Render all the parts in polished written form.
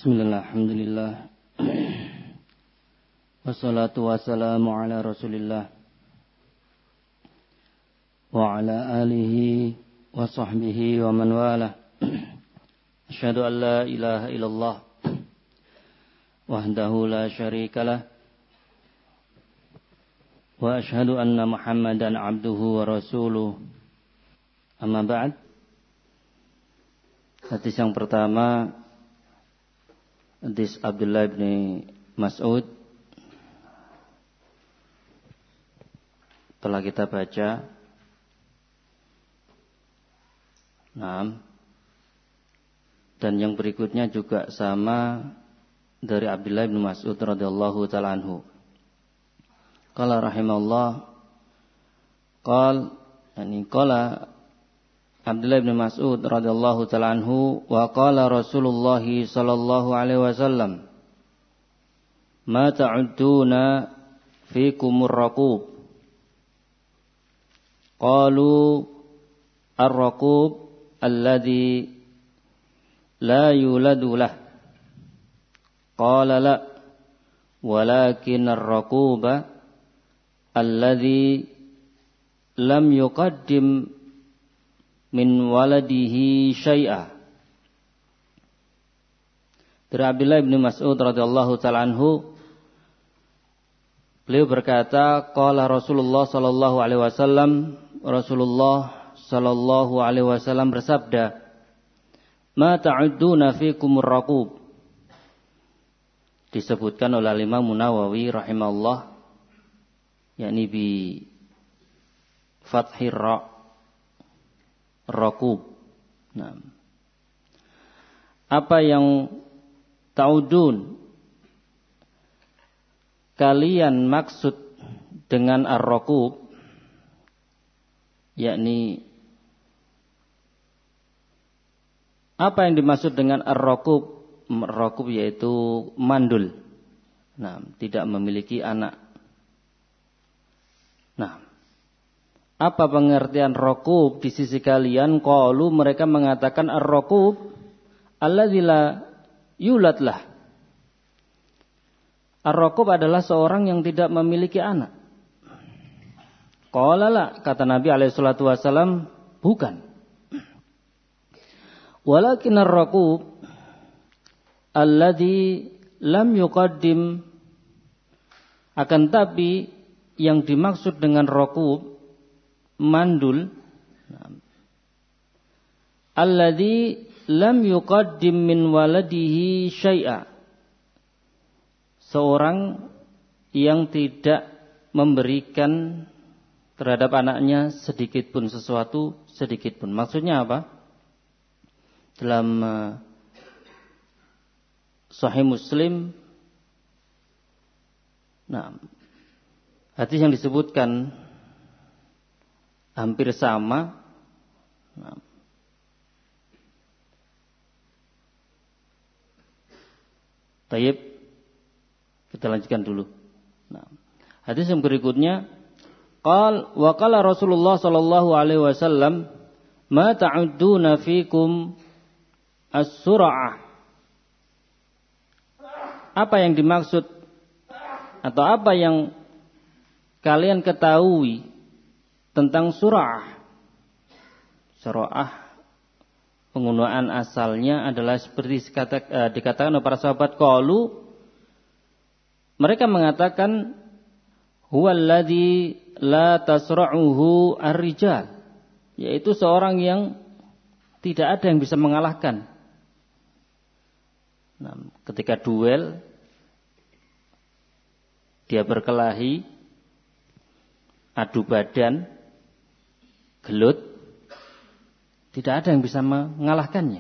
Bismillah, alhamdulillah. Wassalatu wassalamu ala Rasulillah wa ala alihi wa sahbihi wa man walah. Asyhadu an la ilaha illallah wahdahu la syarikalah wa asyhadu anna Muhammadan abduhu wa rasuluh. Amma ba'd. Hadis yang pertama, hadis Abdullah bin Mas'ud, telah kita baca. Dan yang berikutnya juga sama dari Abdullah bin Mas'ud radhiyallahu ta'ala anhu. Qala rahimahullah, qala Abdullah bin Mas'ud radhiyallahu ta'ala anhu, wa qala Rasulullah sallallahu alaihi wasallam, ma ta'udduna fikumur raqub. Qalu ar-raqub alladhi la yuladu lah. Qala la, walakin ar-raquba alladhi lam yuqaddim min waladihi syai'a. Dari Abdullah bin Mas'ud radhiyallahu ta'ala anhu, beliau berkata, qala Rasulullah sallallahu alaihi wasallam, Rasulullah sallallahu alaihi wasallam bersabda, ma ta'udduna fikumur raqub. Disebutkan oleh Imam Nawawi rahimahullah, yakni bi fathir ra, raqub. Apa yang ta'udun kalian maksud dengan ar-raqub, yakni apa yang dimaksud dengan ar-raqub? Ar-raqub yaitu mandul, tidak memiliki anak. Apa pengertian raqub di sisi kalian? Qalu, mereka mengatakan ar-raqub alladzi la yulad lah. Ar-raqub adalah seorang yang tidak memiliki anak. Qala la, kata Nabi alaihi salatu wasallam, bukan. Walakin ar-raqub alladzi lam yuqaddim, akan tapi yang dimaksud dengan raqub mandul, alladzi lam yuqaddim min waladihi syai'a, seorang yang tidak memberikan terhadap anaknya sedikit pun sesuatu, sedikit pun. Maksudnya apa? Dalam Sahih Muslim, hadis yang disebutkan hampir sama. Tayyib, kita lanjutkan dulu. Hadis yang berikutnya, wa qala Rasulullah sallallahu alaihi wasallam, ma ta'udduna fikum as-sur'ah. Apa yang dimaksud atau apa yang kalian ketahui tentang sur'ah? Sur'ah penggunaan asalnya adalah seperti dikatakan oleh para sahabat, qalu, mereka mengatakan, huwallazi la tasra'uhu ar-rijal, yaitu seorang yang tidak ada yang bisa mengalahkan. Ketika duel, dia berkelahi, adu badan, gelut, tidak ada yang bisa mengalahkannya.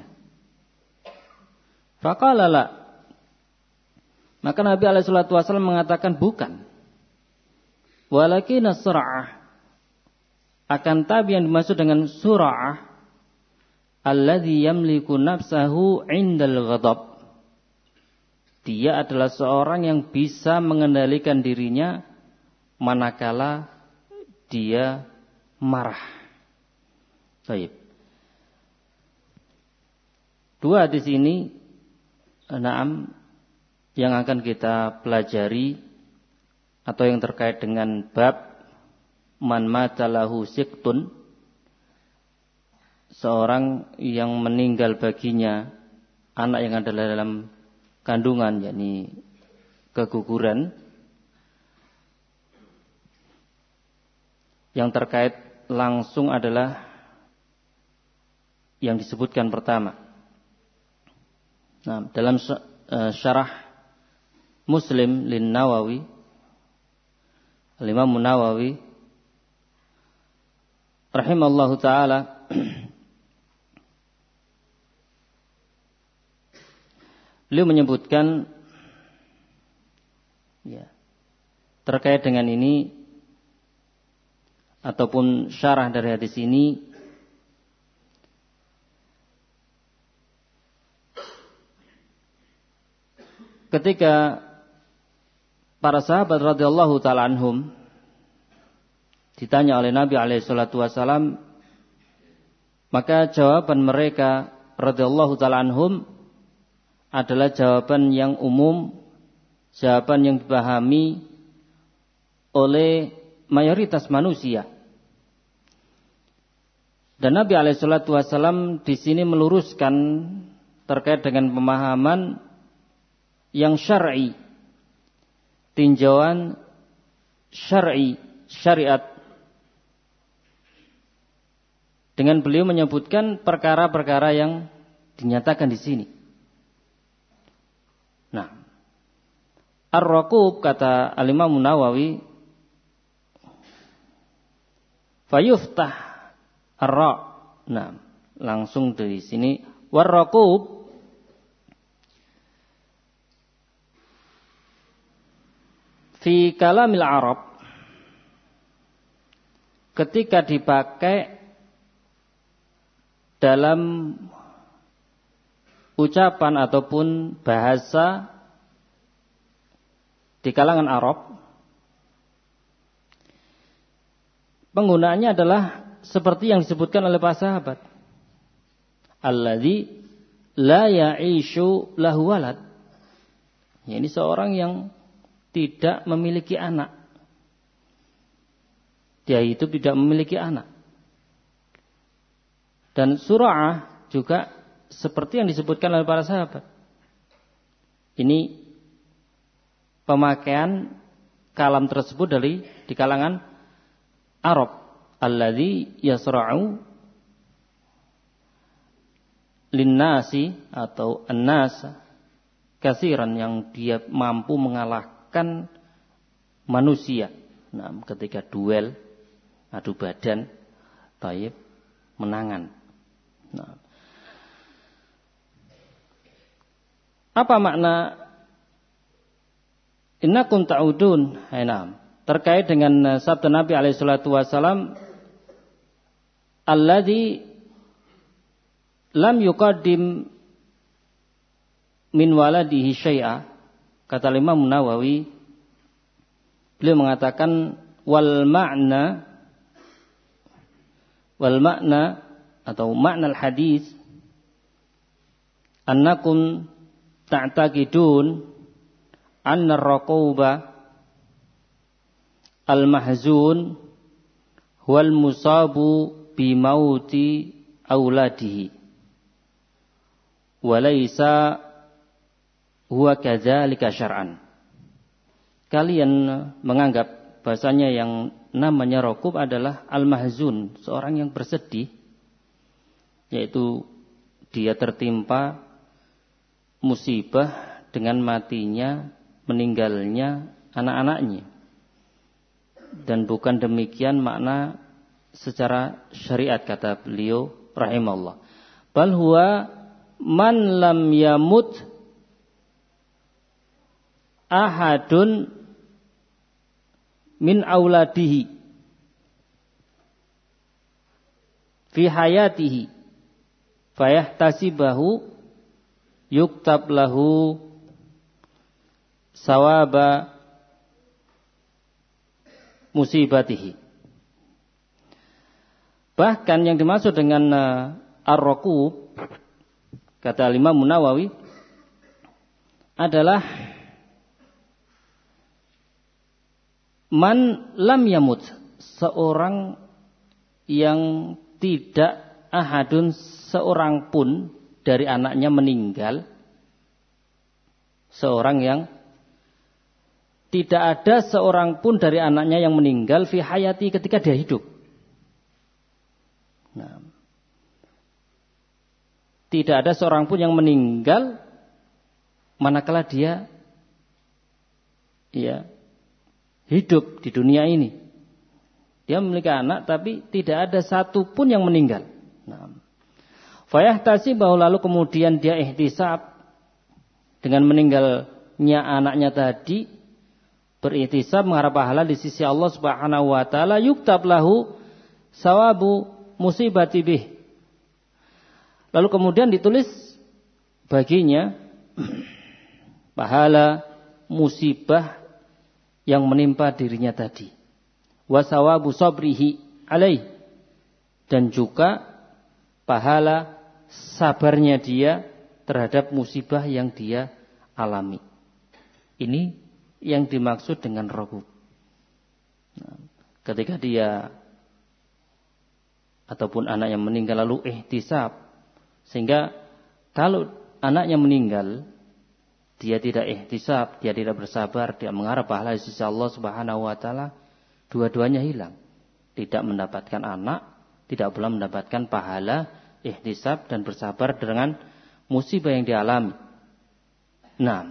Faqala la, maka Nabi alaihi salatu wasallam mengatakan bukan. Walakin as-sur'ah, akan tapi yang dimaksud dengan sur'ah, alladzi yamliku nafsahu 'indal ghadab, dia adalah seorang yang bisa mengendalikan dirinya manakala dia marah. Baik. Dua hadis ini Naam, yang akan kita pelajari atau yang terkait dengan bab man mata lahu siktun, seorang yang meninggal baginya anak yang ada dalam kandungan, yakni keguguran. Yang terkait langsung adalah yang disebutkan pertama. Nah, dalam syarah Muslim lin Nawawi, Al-Imam Nawawi rahimallahu taala beliau menyebutkan ya, terkait dengan ini ataupun syarah dari hadis ini, ketika para sahabat radhiyallahu taala anhum ditanya oleh Nabi alaihi salatu wasalam, maka jawaban mereka radhiyallahu taala anhum adalah jawaban yang umum, jawaban yang dipahami oleh mayoritas manusia. Dan Nabi alaihi salatu wasalam di sini meluruskan terkait dengan pemahaman yang syar'i, tinjauan syar'i, syariat. Dengan beliau menyebutkan perkara-perkara yang dinyatakan di sini. Nah, ar-raqub, kata Al-Imam Nawawi, fayuftah ar-ra. Nah, langsung dari sini war-raqub fi kalamil Arab, ketika dipakai dalam ucapan ataupun bahasa di kalangan Arab, penggunaannya adalah seperti yang disebutkan oleh para sahabat, alladzi la ya'ishu lahu walad, ini seorang yang tidak memiliki anak. Dia itu tidak memiliki anak. Dan sura'ah juga seperti yang disebutkan oleh para sahabat. Ini pemakaian kalam tersebut di kalangan Arab. Alladzi yasra'u linnasi atau annas katsiran, yang dia mampu mengalahkan manusia. Nah, ketika duel, adu badan, taib, menangan. Nah, apa makna innakum ta'udun? Nah, terkait dengan sabda Nabi alaihi salatu wasalam, alladzi lam yuqaddim min waladihi syai'a. Kata Imam Nawawi, beliau mengatakan wal makna atau makna al-hadis annakum ta'taqidun anna ar-raquba al-mahzun huwal musabu bi mauti auladihi wa laisa huwa kadzalika syar'an. Kalian menganggap bahasanya yang namanya raqub adalah al-mahzun, seorang yang bersedih, yaitu dia tertimpa musibah dengan matinya, meninggalnya anak-anaknya. Dan bukan demikian makna secara syariat, kata beliau rahimahullah. Bal huwa man lam yamut ahadun min auladihi fi hayatihi fayahtasibahu yuktab lahu sawaba musibatihi. Bahkan yang dimaksud dengan ar-raqub, kata Imam Nawawi, adalah man lam yamut, seorang yang tidak ahadun, seorang pun dari anaknya meninggal. Seorang yang tidak ada seorang pun dari anaknya yang meninggal fi hayati, ketika dia hidup. Nah, tidak ada seorang pun yang meninggal manakala dia hidup di dunia ini. Dia memiliki anak tapi tidak ada satu pun yang meninggal. Nah, fayahtasibah, lalu kemudian dia ihtisab dengan meninggalnya anaknya tadi, berihtisab mengharap pahala di sisi Allah Subhanahu wa taala, yuktab lahu sawabu musibati bih. Lalu kemudian ditulis baginya pahala musibah yang menimpa dirinya tadi. Wa sawabu sabrihi alaih, dan juga pahala sabarnya dia terhadap musibah yang dia alami. Ini yang dimaksud dengan ragub. Nah, ketika dia ataupun anak yang meninggal lalu ihtisab, sehingga kalau anaknya meninggal dia tidak ihtisab, dia tidak bersabar, dia mengharap pahala di sisi Allah Subhanahu wa taala, dua-duanya hilang. Tidak mendapatkan anak, tidak pula mendapatkan pahala ihtisab dan bersabar dengan musibah yang dialami. Nah,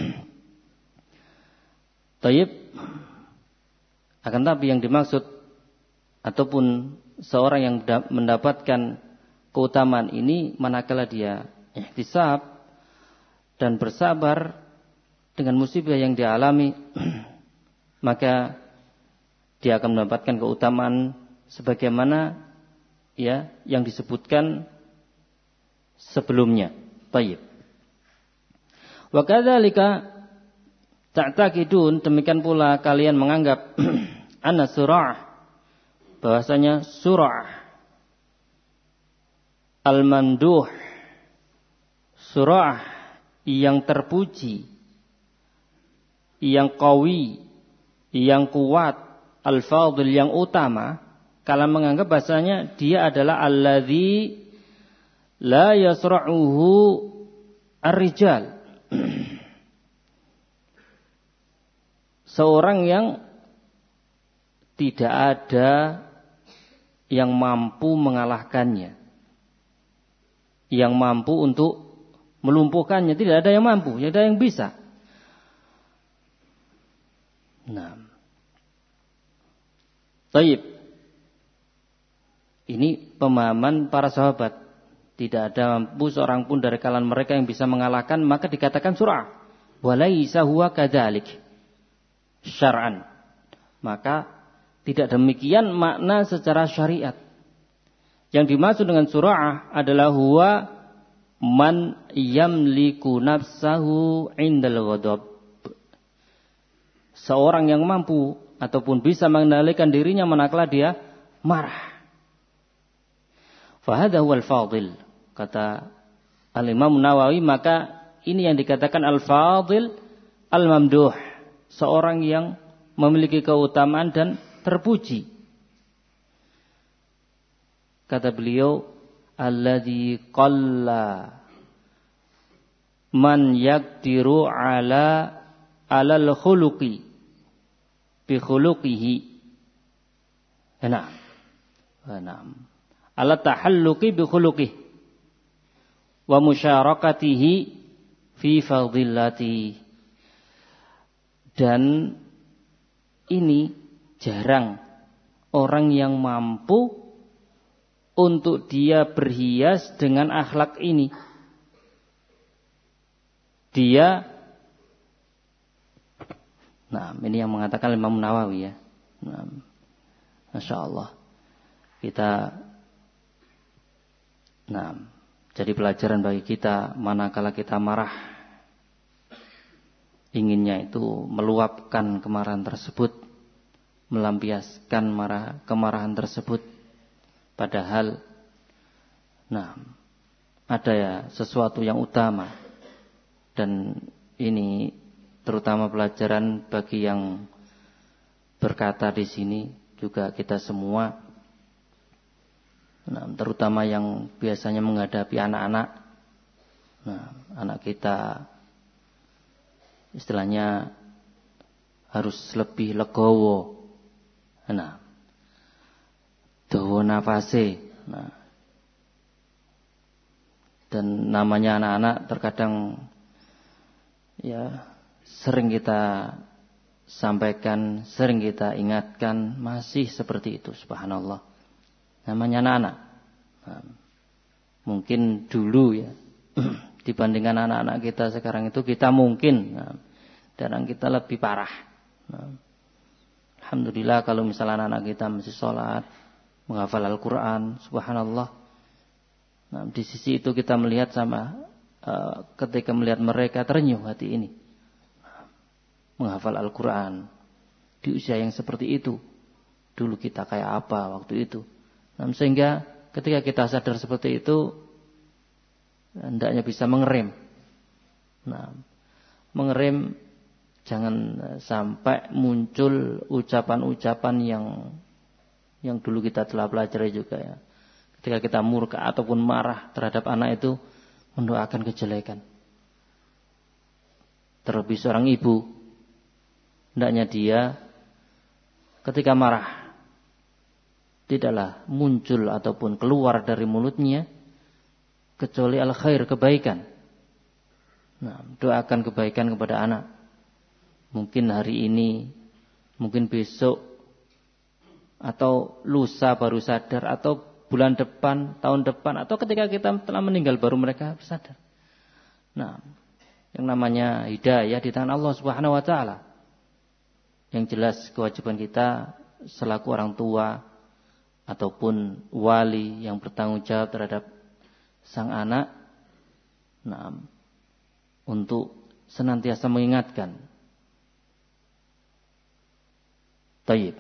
taib, akan tapi yang dimaksud ataupun seorang yang mendapatkan keutamaan ini manakala dia ihtisab dan bersabar dengan musibah yang dialami, maka dia akan mendapatkan keutamaan sebagaimana yang disebutkan sebelumnya. Baik. Wa kadzalika ta'taqidun, demikian pula kalian menganggap anna surah, bahwasanya surah al-mamduh, surah yang terpuji, yang qawi, yang kuat, al-fadil, yang utama, kalian menganggap bahasanya dia adalah alladzi la yasra'uhu ar-rijal, seorang yang tidak ada yang mampu mengalahkannya, yang mampu untuk melumpuhkannya, tidak ada yang mampu, tidak ada yang bisa. Nah, baik. Ini pemahaman para sahabat. Tidak ada mampu seorang pun dari kalangan mereka yang bisa mengalahkan, maka dikatakan surah. Walaisa huwa kadzalik syar'an. Maka tidak demikian makna secara syariat. Yang dimaksud dengan surah adalah huwa man yamliku nafsahu indal ghadab. Seorang yang mampu ataupun bisa mengendalikan dirinya manakala dia marah. Fahadha huwal fadil, kata Al-Imam Nawawi, maka ini yang dikatakan al-fadil al-mamduh, seorang yang memiliki keutamaan dan terpuji. Kata beliau, alladzi qalla man yaqdiru alal khuluqi bi khuluqihi. Enam. Ala tahalluqi bi khuluqihi wa musyarakatihi fi fadillati. Dan ini jarang orang yang mampu untuk dia berhias dengan akhlak ini. Dia, ini yang mengatakan Imam Nawawi ya. Masya Allah. Jadi pelajaran bagi kita manakala kita marah, inginnya itu meluapkan kemarahan tersebut, melampiaskan kemarahan tersebut, padahal ada sesuatu yang utama, dan ini terutama pelajaran bagi yang berkata di sini, juga kita semua, nah, terutama yang biasanya menghadapi anak-anak. Nah, anak kita istilahnya harus lebih legowo. Nah, dawa nafase. Nah, dan namanya anak-anak terkadang ya sering kita sampaikan, sering kita ingatkan, masih seperti itu, subhanallah. Namanya anak-anak. Nah, mungkin dulu ya, dibandingkan anak-anak kita sekarang itu, kita mungkin dan kita lebih parah. Nah, alhamdulillah kalau misalnya anak-anak kita masih sholat, menghafal Al-Quran, subhanallah. Nah, di sisi itu kita melihat ketika melihat mereka terenyuh hati ini. Menghafal Al-Quran di usia yang seperti itu. Dulu kita kayak apa waktu itu. Nah, sehingga ketika kita sadar seperti itu, hendaknya bisa mengerem. Nah, mengerem, jangan sampai muncul ucapan-ucapan yang dulu kita telah pelajari juga ya. Ketika kita murka ataupun marah terhadap anak itu, mendoakan kejelekan. Terlebih seorang ibu, hendaknya dia ketika marah tidaklah muncul ataupun keluar dari mulutnya kecuali al-khair, kebaikan. Nah, doakan kebaikan kepada anak. Mungkin hari ini, mungkin besok, atau lusa baru sadar, atau bulan depan, tahun depan, atau ketika kita telah meninggal baru mereka sadar. Nah, yang namanya hidayah di tangan Allah Subhanahu wa taala. Yang jelas kewajiban kita selaku orang tua ataupun wali yang bertanggung jawab terhadap sang anak, nah, untuk senantiasa mengingatkan. Taib.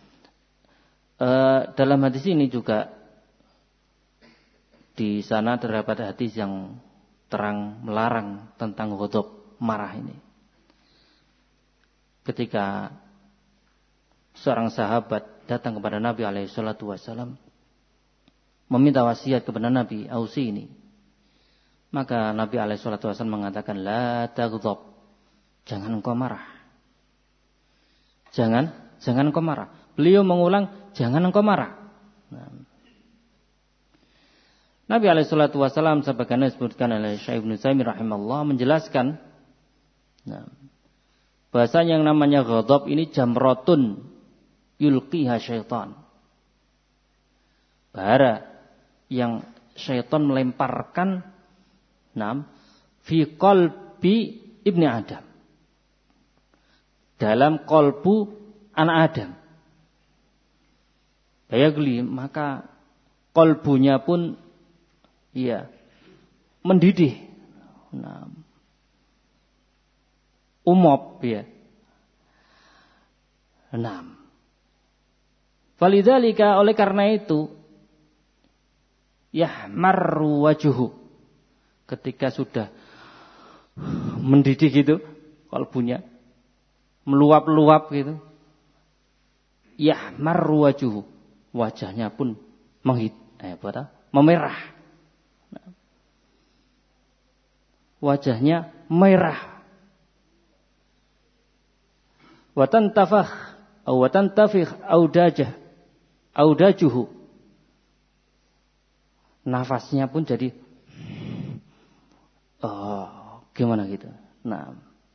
Dalam hadis ini juga di sana terdapat hadis yang terang melarang tentang ghadab, marah ini. Ketika seorang sahabat datang kepada Nabi SAW meminta wasiat kepada Nabi, ausi ini, maka Nabi SAW mengatakan, la taghdab, jangan engkau marah. Jangan engkau marah. Beliau mengulang, jangan engkau marah. Nah, Nabi SAW sebagaimana disebutkan oleh Syekh Ibnu Utsaimin rahimahullah menjelaskan, nah, bahasanya yang namanya ghadab ini jamratun yulqiha syaitan. Bara yang syaitan melemparkan fi qalbi ibni Adam. Dalam kolbu anak Adam. Bayagli, maka kolbunya pun mendidih. Nah, umop ya. 6. Falidzalika, oleh karena itu, yahmarru wajhuhu, ketika sudah mendidih gitu kalbunya, meluap-luap gitu, yahmarru wajhuhu, wajahnya pun memerah. Wajahnya merah. Watantafih audajuhu, nafasnya pun jadi gimana gitu. Nah,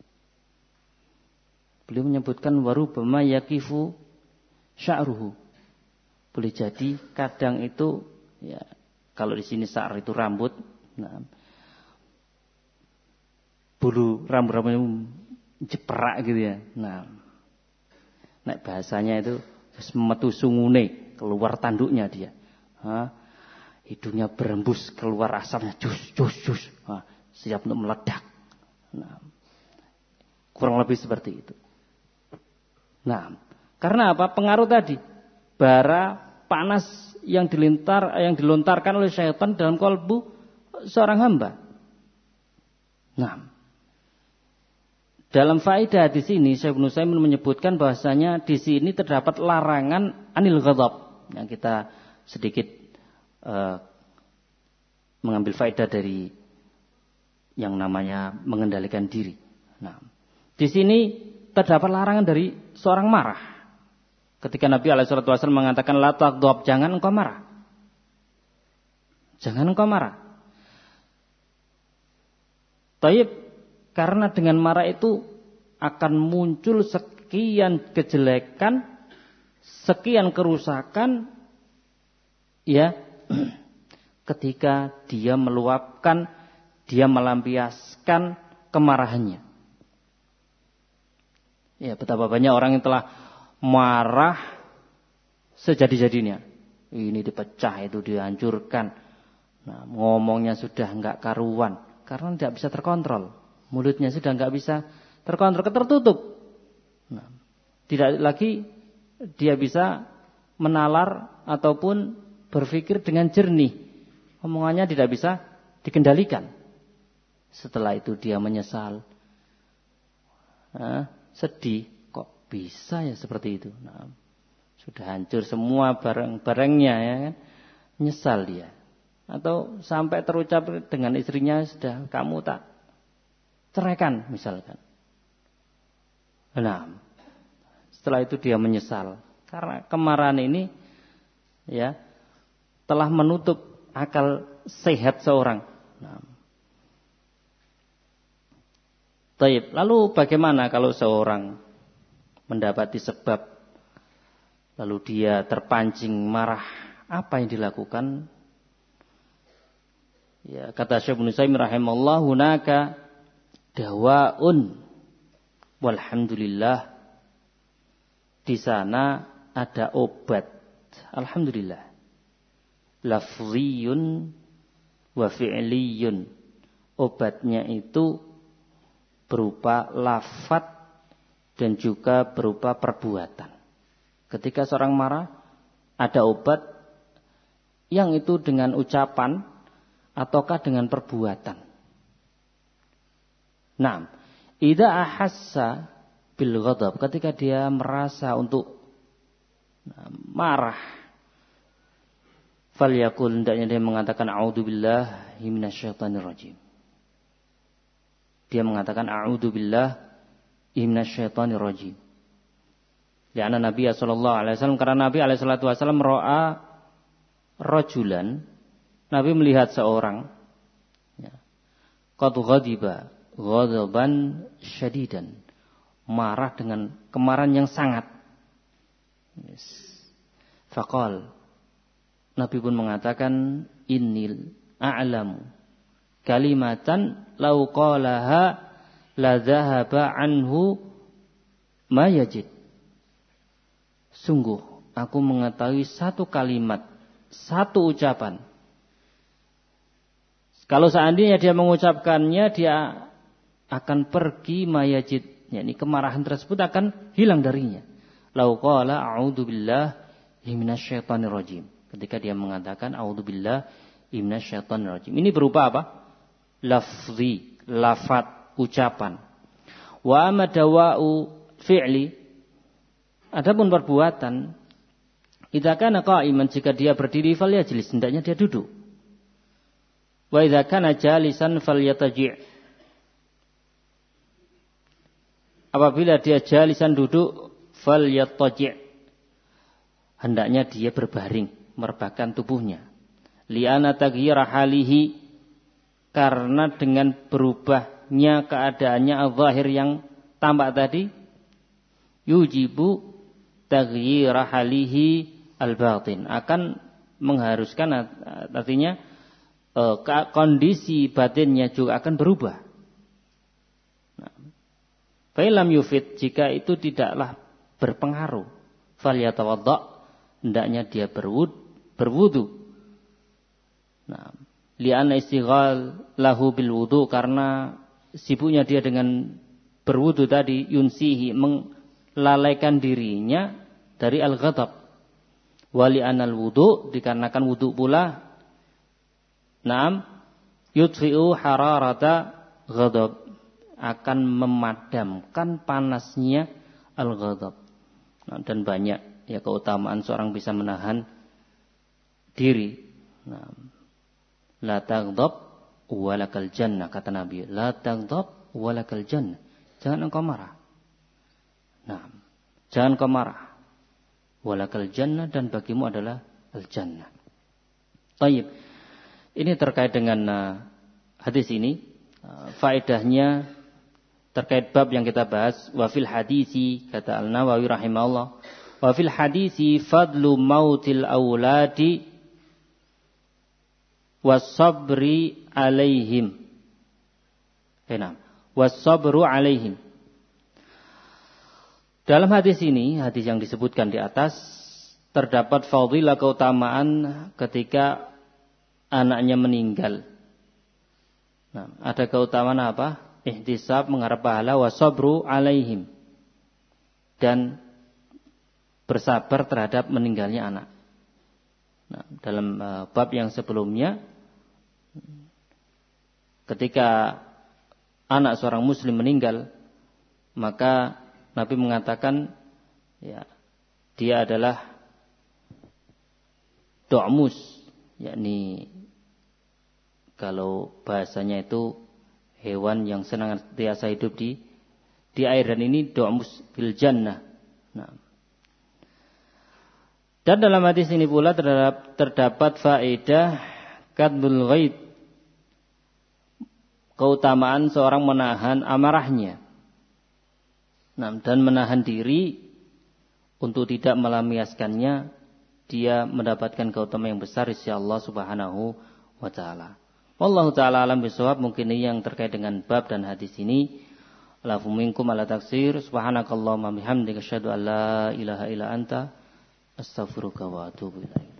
beliau menyebutkan warubama yakifu sya'ruhu, boleh jadi kadang itu ya, kalau di sini sya'ar itu rambut, nah, bulu rambut-rambutnya jeperak gitu ya. Nah, bahasanya itu metu sungune, keluar tanduknya dia. Hidungnya berembus, keluar asapnya jus. Siap untuk meledak. Nah, kurang lebih seperti itu. Nah, karena apa? Pengaruh tadi, bara panas yang dilontarkan oleh syaitan dalam kalbu seorang hamba. Nah, dalam faedah di sini Syekh Ibnu Utsaimin menyebutkan bahwasanya di sini terdapat larangan anil ghadab. Yang kita sedikit mengambil faedah dari yang namanya mengendalikan diri. Nah, di sini terdapat larangan dari seorang marah. Ketika Nabi SAW mengatakan la taghdab, jangan engkau marah. Jangan engkau marah. Taib, karena dengan marah itu akan muncul sekian kejelekan, sekian kerusakan, ya, ketika dia meluapkan, dia melampiaskan kemarahannya. Ya, betapa banyak orang yang telah marah sejadi-jadinya. Ini dipecah, itu dihancurkan. Nah, ngomongnya sudah enggak karuan karena tidak bisa terkontrol. Mulutnya sudah enggak bisa terkontrol, tertutup. Nah, tidak lagi dia bisa menalar ataupun berpikir dengan jernih. Omongannya tidak bisa dikendalikan. Setelah itu dia menyesal. Sedih, kok bisa ya seperti itu. Nah, sudah hancur semua barang-barangnya, ya kan? Nyesal dia. Atau sampai terucap dengan istrinya, sudah kamu tak ceraikan misalkan. Nah, setelah itu dia menyesal karena kemarahan ini, ya, telah menutup akal sehat seorang. Nah, taib. Lalu bagaimana kalau seorang mendapati sebab lalu dia terpancing marah, apa yang dilakukan? Ya, kata Syekh Ibnu Utsaimin rahimahullah, hunaka dawaun walhamdulillah. Di sana ada obat, alhamdulillah. Lafziyun wa fi'liyun. Obatnya itu berupa lafaz dan juga berupa perbuatan. Ketika seorang marah, ada obat yang itu dengan ucapan ataukah dengan perbuatan. Nah, idza ahassa bil ghadab, ketika dia merasa untuk marah, falyakul, hendaknya dia mengatakan a'udzubillahi minasyaitonirrajim. Dia mengatakan a'udzubillahi minasyaitonirrajim. Karena Nabi sallallahu alaihi wasallam, karena Nabi alaihi salatu wasallam ra'a rajulan, Nabi melihat seorang, ya, qad ghadiba ghadaban syadidan, marah dengan kemarahan yang sangat. Yes. Faqal, Nabi pun mengatakan, innil a'lamu kalimatan law qalaha la dhahaba anhu ma yajid. Sungguh aku mengetahui satu kalimat, satu ucapan, kalau seandainya dia mengucapkannya, dia akan pergi mayajid, yakni kemarahan tersebut akan hilang darinya. Lau qala a'udzubillahi minasyaitonirrajim. Ketika dia mengatakan a'udzubillahi minasyaitonirrajim. Ini berupa apa? Lafzi, lafaz, ucapan. Wa amma dawa'u fi'li. Adapun perbuatan, idza kana qa'iman, jika dia berdiri, falyajlis, hendaknya dia duduk. Wa idza kana jalisan falyataji'. Apabila dia jalisan duduk, falyataji', hendaknya dia berbaring, merebahkan tubuhnya. Li'ana taghyira halihi, karena dengan berubahnya keadaannya al-zahir yang tampak tadi, yujibu taghyira halihi al-batin, akan mengharuskan, artinya kondisi batinnya juga akan berubah. Fa'ilam yufid, jika itu tidaklah berpengaruh, falyatawadda, hendaknya dia berwudu. Nah, li'anna istighal lahu bil wudu, karena sibuknya dia dengan berwudu tadi, yunsihi, melalaikan dirinya dari al-ghadab. Wa li'anal wudu, dikarenakan wudu pula, naam, yudfi'u hararata ghadab, akan memadamkan panasnya al-ghadab. Nah, dan banyak ya keutamaan seorang bisa menahan diri. Nah, la taghdab walakal jannah, kata Nabi. La taghdab walakal jannah. Jangan engkau marah. Nah, jangan engkau marah. Walakal jannah, dan bagimu adalah al-jannah. Taib. Ini terkait dengan hadis ini. Faedahnya terkait bab yang kita bahas. Wa fil hadisi, kata Al-Nawawi rahimahullah, wa fil hadisi fadlu mautil auladi was-sabri alaihim. Enam. Was-sabru alaihim. Dalam hadis ini, hadis yang disebutkan di atas, terdapat fadilah keutamaan ketika anaknya meninggal. Nah, ada keutamaan apa? Ihtisab, mengharap pahala, was-sabru alaihim, dan bersabar terhadap meninggalnya anak. Nah, dalam bab yang sebelumnya, ketika anak seorang muslim meninggal, maka Nabi mengatakan ya, dia adalah du'mus, yakni kalau bahasanya itu hewan yang senantiasa hidup di air, dan ini du'mus fil jannah. Nah. Dan dalam hadis ini pula terdapat faedah kadbul ghaid, keutamaan seorang menahan amarahnya. Nah, dan menahan diri untuk tidak melampiaskannya, dia mendapatkan keutamaan yang besar insya Allah subhanahu wa ta'ala. Wallahu ta'ala alam bisawab. Mungkin ini yang terkait dengan bab dan hadis ini. Alafu minkum ala taksir. Subhanakallahumma bihamdika asyhadu an la ilaha illa anta astaghfiruka wa atubu ilaik.